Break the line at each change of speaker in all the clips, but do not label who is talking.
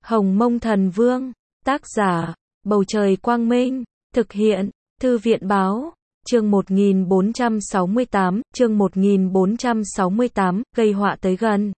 Hồng Mông Thần Vương, tác giả, Bầu Trời Quang Minh, thực hiện, Thư viện Báo, chương 1468, gây họa tới gần.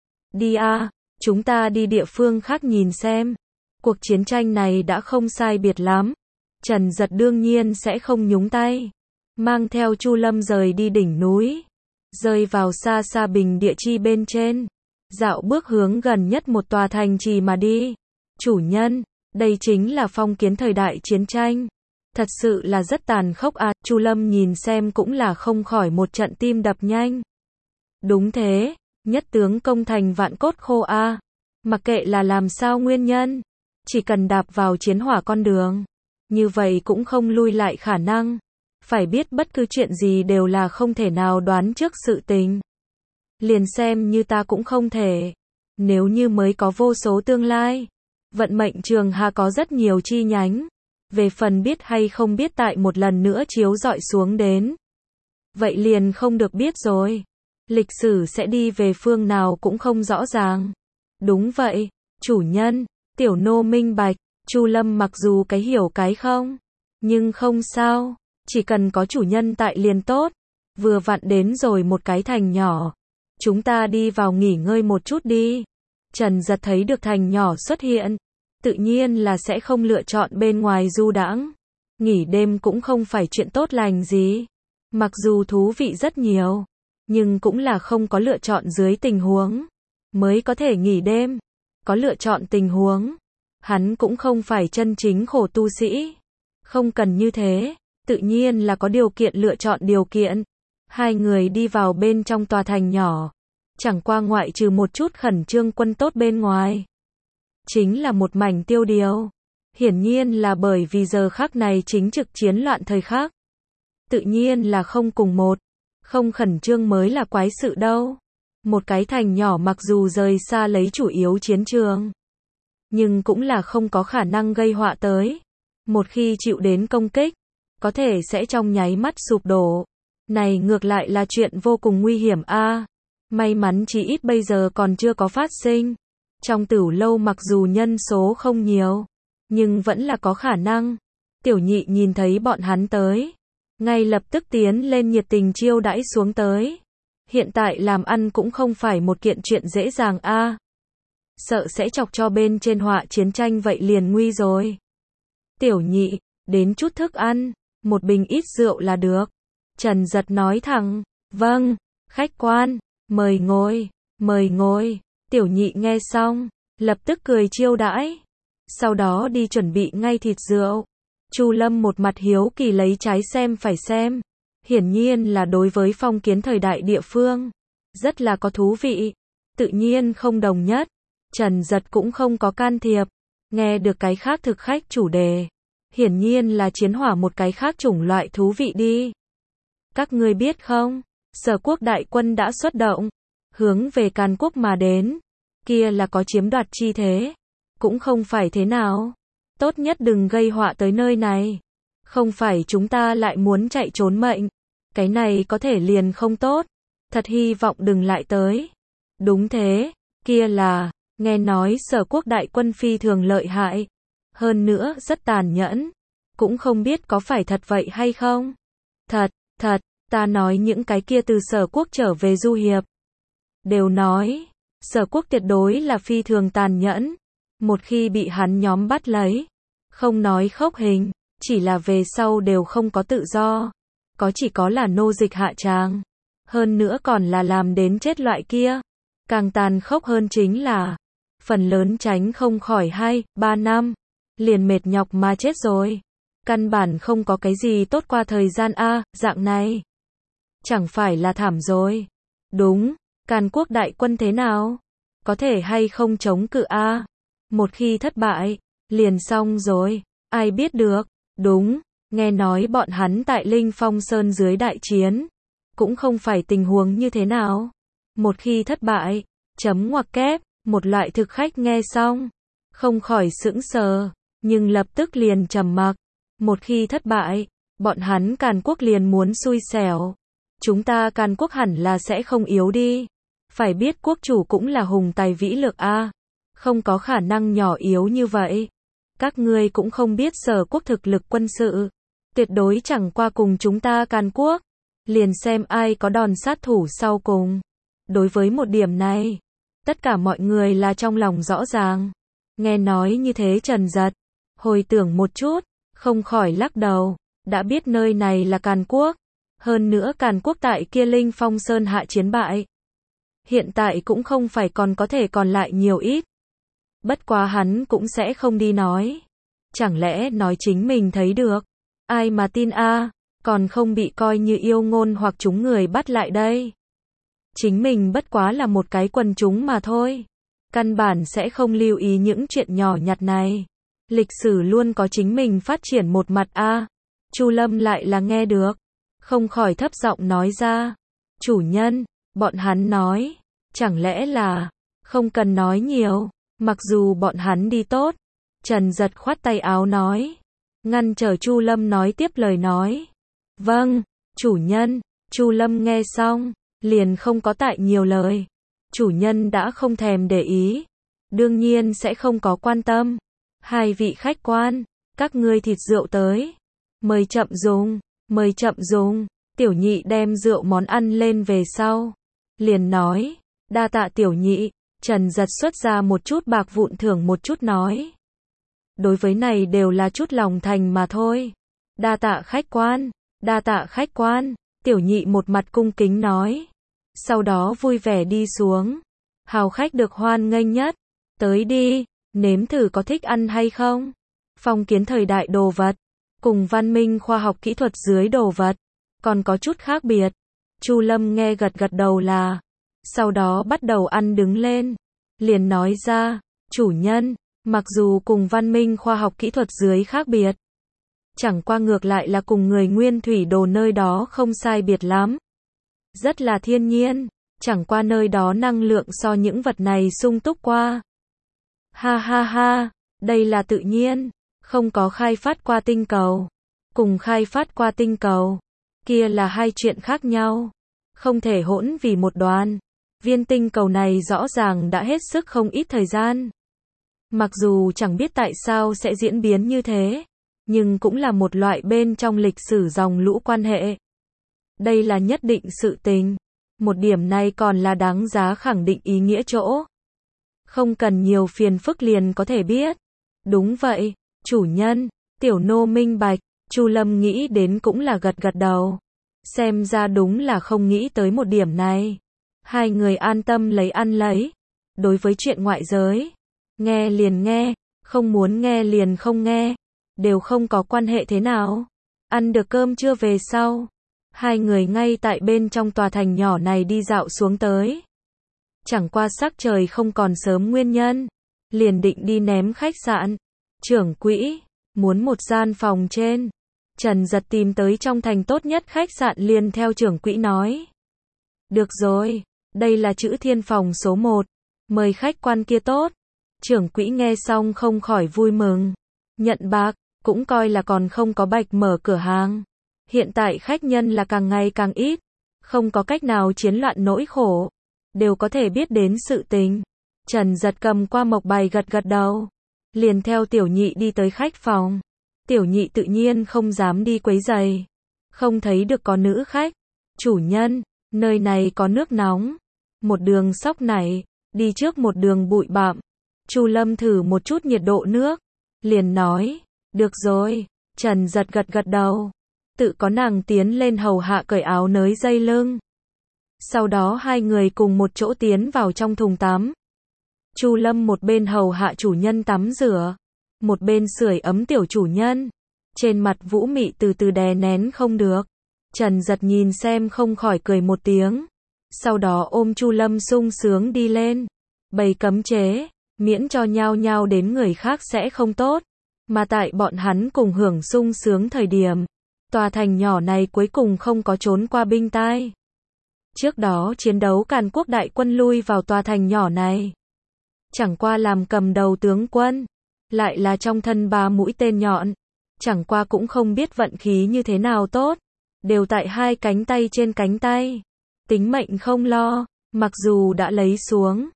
Đi a, chúng ta đi địa phương khác nhìn xem. Cuộc chiến tranh này đã không sai biệt lắm. Trần Dật đương nhiên sẽ không nhúng tay. Mang theo Chu Lâm rời đi đỉnh núi. Rơi vào xa xa bình địa chi bên trên. Dạo bước hướng gần nhất một tòa thành trì mà đi. Chủ nhân, đây chính là phong kiến thời đại chiến tranh. Thật sự là rất tàn khốc à, Chu Lâm nhìn xem cũng là không khỏi một trận tim đập nhanh. Đúng thế, nhất tướng công thành vạn cốt khô a. Mặc kệ là làm sao nguyên nhân, chỉ cần đạp vào chiến hỏa con đường, như vậy cũng không lui lại khả năng. Phải biết bất cứ chuyện gì đều là không thể nào đoán trước sự tình. Liền xem như ta cũng không thể. Nếu như mới có vô số tương lai, vận mệnh trường hà có rất nhiều chi nhánh. Về phần biết hay không biết tại một lần nữa chiếu rọi xuống đến, vậy liền không được biết rồi. Lịch sử sẽ đi về phương nào cũng không rõ ràng. Đúng vậy, chủ nhân, tiểu nô minh bạch. Chu Lâm mặc dù cái hiểu cái không, nhưng không sao, chỉ cần có chủ nhân tại liền tốt. Vừa vặn đến rồi một cái thành nhỏ, chúng ta đi vào nghỉ ngơi một chút đi. Trần Dật thấy được thành nhỏ xuất hiện, tự nhiên là sẽ không lựa chọn bên ngoài du đãng. Nghỉ đêm cũng không phải chuyện tốt lành gì. Mặc dù thú vị rất nhiều, nhưng cũng là không có lựa chọn dưới tình huống mới có thể nghỉ đêm. Có lựa chọn tình huống, hắn cũng không phải chân chính khổ tu sĩ. Không cần như thế, tự nhiên là có điều kiện lựa chọn điều kiện. Hai người đi vào bên trong tòa thành nhỏ, chẳng qua ngoại trừ một chút khẩn trương quân tốt bên ngoài, chính là một mảnh tiêu điều. Hiển nhiên là bởi vì giờ khắc này chính trực chiến loạn thời khắc. Tự nhiên là không cùng một, không khẩn trương mới là quái sự đâu. Một cái thành nhỏ mặc dù rời xa lấy chủ yếu chiến trường, nhưng cũng là không có khả năng gây họa tới. Một khi chịu đến công kích, có thể sẽ trong nháy mắt sụp đổ. Này ngược lại là chuyện vô cùng nguy hiểm a. May mắn chí ít bây giờ còn chưa có phát sinh. Trong Tửu Lâu mặc dù nhân số không nhiều, nhưng vẫn là có khả năng. Tiểu Nhị nhìn thấy bọn hắn tới, ngay lập tức tiến lên nhiệt tình chiêu đãi xuống tới. Hiện tại làm ăn cũng không phải một kiện chuyện dễ dàng a. Sợ sẽ chọc cho bên trên họa chiến tranh vậy liền nguy rồi. Tiểu Nhị, đến chút thức ăn, một bình ít rượu là được. Trần Dật nói thẳng, vâng, khách quan, mời ngồi, mời ngồi. Tiểu Nhị nghe xong, lập tức cười chiêu đãi. Sau đó đi chuẩn bị ngay thịt rượu. Chu Lâm một mặt hiếu kỳ lấy trái xem phải xem. Hiển nhiên là đối với phong kiến thời đại địa phương, rất là có thú vị. Tự nhiên không đồng nhất. Trần Dật cũng không có can thiệp. Nghe được cái khác thực khách chủ đề, hiển nhiên là chiến hỏa một cái khác chủng loại thú vị đi. Các ngươi biết không, Sở Quốc đại quân đã xuất động, hướng về Càn Quốc mà đến. Kia là có chiếm đoạt chi thế. Cũng không phải thế nào. Tốt nhất đừng gây họa tới nơi này. Không phải chúng ta lại muốn chạy trốn mệnh. Cái này có thể liền không tốt. Thật hy vọng đừng lại tới. Đúng thế, kia là, nghe nói Sở Quốc đại quân phi thường lợi hại. Hơn nữa rất tàn nhẫn. Cũng không biết có phải thật vậy hay không. Thật, ta nói những cái kia từ Sở Quốc trở về du hiệp đều nói, Sở Quốc tuyệt đối là phi thường tàn nhẫn. Một khi bị hắn nhóm bắt lấy, không nói khốc hình, chỉ là về sau đều không có tự do. Chỉ có là nô dịch hạ tràng. Hơn nữa còn là làm đến chết loại kia. Càng tàn khốc hơn chính là, phần lớn tránh không khỏi 2-3 năm, liền mệt nhọc mà chết rồi. Căn bản không có cái gì tốt qua thời gian a, dạng này. Chẳng phải là thảm rồi. Đúng, Càn Quốc đại quân thế nào? Có thể hay không chống cự a? Một khi thất bại, liền xong rồi, ai biết được. Đúng, nghe nói bọn hắn tại Linh Phong Sơn dưới đại chiến, cũng không phải tình huống như thế nào. Một khi thất bại, chấm ngoặc kép, một loại thực khách nghe xong, không khỏi sững sờ, nhưng lập tức liền trầm mặc. Một khi thất bại, bọn hắn Càn Quốc liền muốn xui xẻo. Chúng ta Càn Quốc hẳn là sẽ không yếu đi. Phải biết quốc chủ cũng là hùng tài vĩ lược a. Không có khả năng nhỏ yếu như vậy. Các ngươi cũng không biết Sở quốc thực lực quân sự. Tuyệt đối chẳng qua cùng chúng ta Càn Quốc. Liền xem ai có đòn sát thủ sau cùng. Đối với một điểm này, tất cả mọi người là trong lòng rõ ràng. Nghe nói như thế Trần Giật hồi tưởng một chút, không khỏi lắc đầu. Đã biết nơi này là Càn Quốc. Hơn nữa Càn Quốc tại kia Linh Phong Sơn hạ chiến bại. Hiện tại cũng không phải còn có thể còn lại nhiều ít. Bất quá hắn cũng sẽ không đi nói. Chẳng lẽ nói chính mình thấy được. Ai mà tin a, còn không bị coi như yêu ngôn hoặc chúng người bắt lại đây. Chính mình bất quá là một cái quần chúng mà thôi. Căn bản sẽ không lưu ý những chuyện nhỏ nhặt này. Lịch sử luôn có chính mình phát triển một mặt a. Chu Lâm lại là nghe được. Không khỏi thấp giọng nói ra. Chủ nhân, bọn hắn nói. Chẳng lẽ là, không cần nói nhiều. Mặc dù bọn hắn đi tốt. Trần Giật khoát tay áo nói. Ngăn trở Chu Lâm nói tiếp lời nói. Vâng, chủ nhân. Chu Lâm nghe xong, liền không có tại nhiều lời. Chủ nhân đã không thèm để ý. Đương nhiên sẽ không có quan tâm. Hai vị khách quan, các ngươi thịt rượu tới. Mời chậm dùng, mời chậm dùng. Tiểu nhị đem rượu món ăn lên về sau. Liền nói, đa tạ tiểu nhị. Trần Giật xuất ra một chút bạc vụn thưởng một chút nói. Đối với này đều là chút lòng thành mà thôi. Đa tạ khách quan, đa tạ khách quan. Tiểu nhị một mặt cung kính nói. Sau đó vui vẻ đi xuống. Hào khách được hoan nghênh nhất. Tới đi, nếm thử có thích ăn hay không. Phong kiến thời đại đồ vật, cùng văn minh khoa học kỹ thuật dưới đồ vật, còn có chút khác biệt. Chu Lâm nghe gật gật đầu là. Sau đó bắt đầu ăn đứng lên. Liền nói ra, chủ nhân, mặc dù cùng văn minh khoa học kỹ thuật dưới khác biệt. Chẳng qua ngược lại là cùng người nguyên thủy đồ nơi đó không sai biệt lắm. Rất là thiên nhiên, chẳng qua nơi đó năng lượng so những vật này sung túc qua. Ha ha ha, đây là tự nhiên, không có khai phát qua tinh cầu. Cùng khai phát qua tinh cầu, kia là hai chuyện khác nhau. Không thể hỗn vì một đoàn. Viên tinh cầu này rõ ràng đã hết sức không ít thời gian. Mặc dù chẳng biết tại sao sẽ diễn biến như thế, nhưng cũng là một loại bên trong lịch sử dòng lũ quan hệ. Đây là nhất định sự tình. Một điểm này còn là đáng giá khẳng định ý nghĩa chỗ. Không cần nhiều phiền phức liền có thể biết. Đúng vậy, chủ nhân, tiểu nô minh bạch. Chu Lâm nghĩ đến cũng là gật gật đầu. Xem ra đúng là không nghĩ tới một điểm này. Hai người an tâm lấy ăn lấy. Đối với chuyện ngoại giới, nghe liền nghe, không muốn nghe liền không nghe, đều không có quan hệ thế nào. Ăn được cơm trưa về sau, hai người ngay tại bên trong tòa thành nhỏ này đi dạo xuống tới. Chẳng qua sắc trời không còn sớm nguyên nhân, liền định đi ném khách sạn. Trưởng quỹ, muốn một gian phòng trên. Trần Giật tìm tới trong thành tốt nhất khách sạn liền theo trưởng quỹ nói. Được rồi, đây là chữ Thiên phòng số 1. Mời khách quan kia tốt. Trưởng quỹ nghe xong không khỏi vui mừng. Nhận bạc, cũng coi là còn không có bạch mở cửa hàng. Hiện tại khách nhân là càng ngày càng ít. Không có cách nào chiến loạn nỗi khổ. Đều có thể biết đến sự tình. Trần Giật cầm qua mộc bài gật gật đầu. Liền theo tiểu nhị đi tới khách phòng. Tiểu nhị tự nhiên không dám đi quấy rầy. Không thấy được có nữ khách. Chủ nhân, nơi này có nước nóng. Một đường sóc nảy, đi trước một đường bụi bặm. Chu Lâm thử một chút nhiệt độ nước. Liền nói, được rồi. Trần Giật gật gật đầu. Tự có nàng tiến lên hầu hạ cởi áo nới dây lưng. Sau đó hai người cùng một chỗ tiến vào trong thùng tắm. Chu Lâm một bên hầu hạ chủ nhân tắm rửa, một bên sưởi ấm tiểu chủ nhân. Trên mặt Vũ Mị từ từ đè nén không được. Trần Giật nhìn xem không khỏi cười một tiếng. Sau đó ôm Chu Lâm sung sướng đi lên. Bày cấm chế, miễn cho nhao nhao đến người khác sẽ không tốt. Mà tại bọn hắn cùng hưởng sung sướng thời điểm, tòa thành nhỏ này cuối cùng không có trốn qua binh tai. Trước đó chiến đấu Càn Quốc đại quân lui vào tòa thành nhỏ này. Chẳng qua làm cầm đầu tướng quân, lại là trong thân 3 mũi tên nhọn. Chẳng qua cũng không biết vận khí như thế nào tốt. Đều tại 2 cánh tay trên cánh tay. Tính mệnh không lo, mặc dù đã lấy xuống.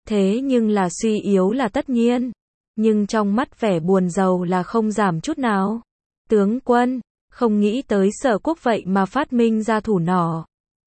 Thế nhưng là suy yếu là tất nhiên. Nhưng trong mắt vẻ buồn rầu là không giảm chút nào. Tướng quân, không nghĩ tới Sở Quốc vậy mà phát minh ra thủ nỏ.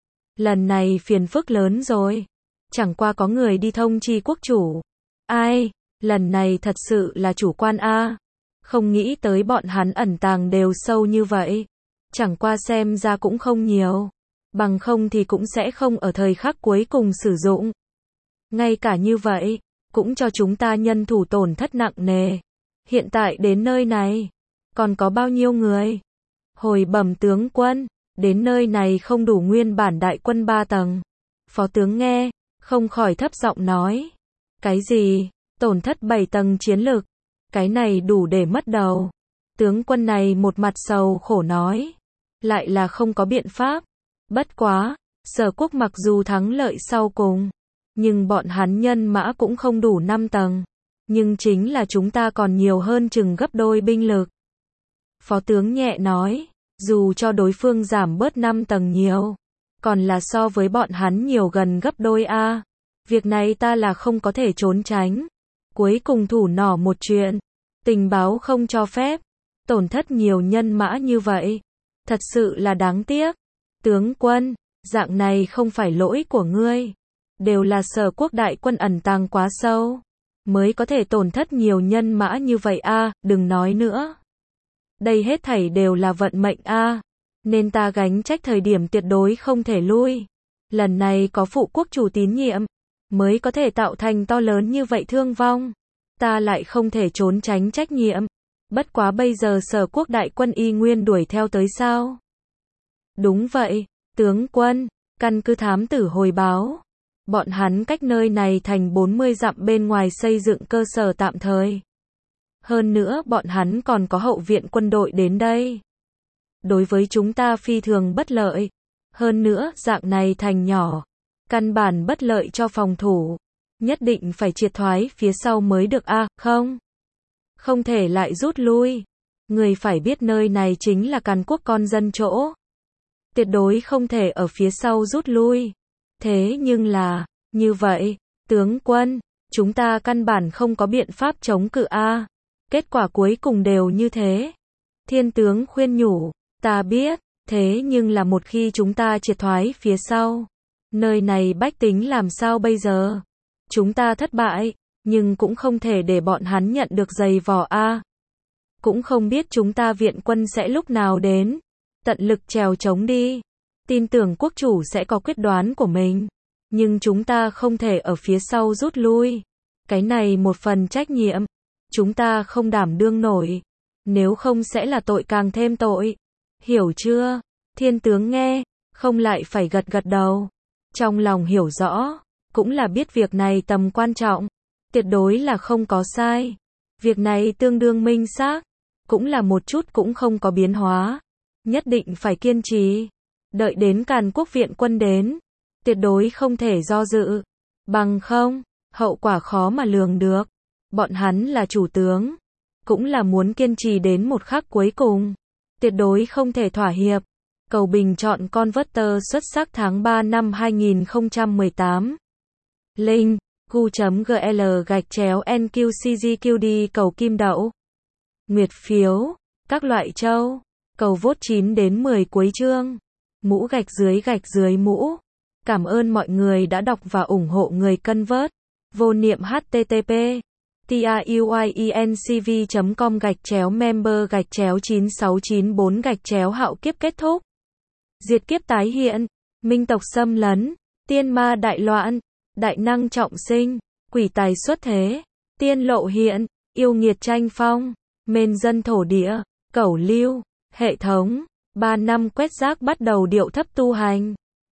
Lần này phiền phức lớn rồi. Chẳng qua có người đi thông chi quốc chủ. Ai, lần này thật sự là chủ quan a. Không nghĩ tới bọn hắn ẩn tàng đều sâu như vậy. Chẳng qua xem ra cũng không nhiều. Bằng không thì cũng sẽ không ở thời khắc cuối cùng sử dụng. Ngay cả như vậy, cũng cho chúng ta nhân thủ tổn thất nặng nề. Hiện tại đến nơi này, còn có bao nhiêu người? Hồi bẩm tướng quân, đến nơi này không đủ nguyên bản đại quân 3 tầng. Phó tướng nghe, không khỏi thấp giọng nói. Cái gì? Tổn thất 7 tầng chiến lực? Cái này đủ để mất đầu. Tướng quân này một mặt sầu khổ nói. Lại là không có biện pháp. Bất quá, Sở Quốc mặc dù thắng lợi sau cùng, nhưng bọn hắn nhân mã cũng không đủ 5 tầng. Nhưng chính là chúng ta còn nhiều hơn chừng gấp đôi binh lực. Phó tướng nhẹ nói, dù cho đối phương giảm bớt 5 tầng nhiều, còn là so với bọn hắn nhiều gần gấp đôi a. Việc này ta là không có thể trốn tránh. Cuối cùng thủ nỏ một chuyện, tình báo không cho phép, tổn thất nhiều nhân mã như vậy, thật sự là đáng tiếc. Tướng quân, dạng này không phải lỗi của ngươi, đều là Sở Quốc đại quân ẩn tàng quá sâu, mới có thể tổn thất nhiều nhân mã như vậy a, đừng nói nữa. Đây hết thảy đều là vận mệnh a, nên ta gánh trách thời điểm tuyệt đối không thể lui. Lần này có phụ quốc chủ tín nhiệm, mới có thể tạo thành to lớn như vậy thương vong. Ta lại không thể trốn tránh trách nhiệm. Bất quá bây giờ Sở Quốc đại quân y nguyên đuổi theo tới sao? Đúng vậy, tướng quân, căn cứ thám tử hồi báo. Bọn hắn cách nơi này thành 40 dặm bên ngoài xây dựng cơ sở tạm thời. Hơn nữa bọn hắn còn có hậu viện quân đội đến đây. Đối với chúng ta phi thường bất lợi. Hơn nữa dạng này thành nhỏ, căn bản bất lợi cho phòng thủ. Nhất định phải triệt thoái phía sau mới được a, không? Không thể lại rút lui. Người phải biết nơi này chính là Càn Quốc con dân chỗ. Tuyệt đối không thể ở phía sau rút lui. Thế nhưng là, như vậy, tướng quân, chúng ta căn bản không có biện pháp chống cự a. Kết quả cuối cùng đều như thế. Thiên tướng khuyên nhủ, ta biết, thế nhưng là một khi chúng ta triệt thoái phía sau, nơi này bách tính làm sao bây giờ? Chúng ta thất bại, nhưng cũng không thể để bọn hắn nhận được giày vò a. Cũng không biết chúng ta viện quân sẽ lúc nào đến. Tận lực trèo chống đi. Tin tưởng quốc chủ sẽ có quyết đoán của mình. Nhưng chúng ta không thể ở phía sau rút lui. Cái này một phần trách nhiệm. Chúng ta không đảm đương nổi. Nếu không sẽ là tội càng thêm tội. Hiểu chưa? Thiên tướng nghe, không lại phải gật gật đầu. Trong lòng hiểu rõ, cũng là biết việc này tầm quan trọng. Tuyệt đối là không có sai. Việc này tương đương minh xác. Cũng là một chút cũng không có biến hóa. Nhất định phải kiên trì. Đợi đến Càn Quốc viện quân đến. Tuyệt đối không thể do dự. Bằng không, hậu quả khó mà lường được. Bọn hắn là chủ tướng. Cũng là muốn kiên trì đến một khắc cuối cùng. Tuyệt đối không thể thỏa hiệp. Cầu bình chọn Converter xuất sắc tháng 3 năm 2018. Link gu.gl/NQCGQD cầu kim đậu. Nguyệt phiếu. Các loại châu. Cầu vote 9 đến 10 cuối chương. Mũ gạch dưới mũ. Cảm ơn mọi người đã đọc và ủng hộ người Convert. Vô niệm http tiuyencv.com/member/9694/hạo kiếp kết thúc. Diệt kiếp tái hiện. Minh tộc xâm lấn. Tiên ma đại loạn. Đại năng trọng sinh. Quỷ tài xuất thế. Tiên lộ hiện. Yêu nghiệt tranh phong. Mên dân thổ địa. Cẩu lưu. Hệ thống. 3 năm quét rác bắt đầu điệu thấp tu hành.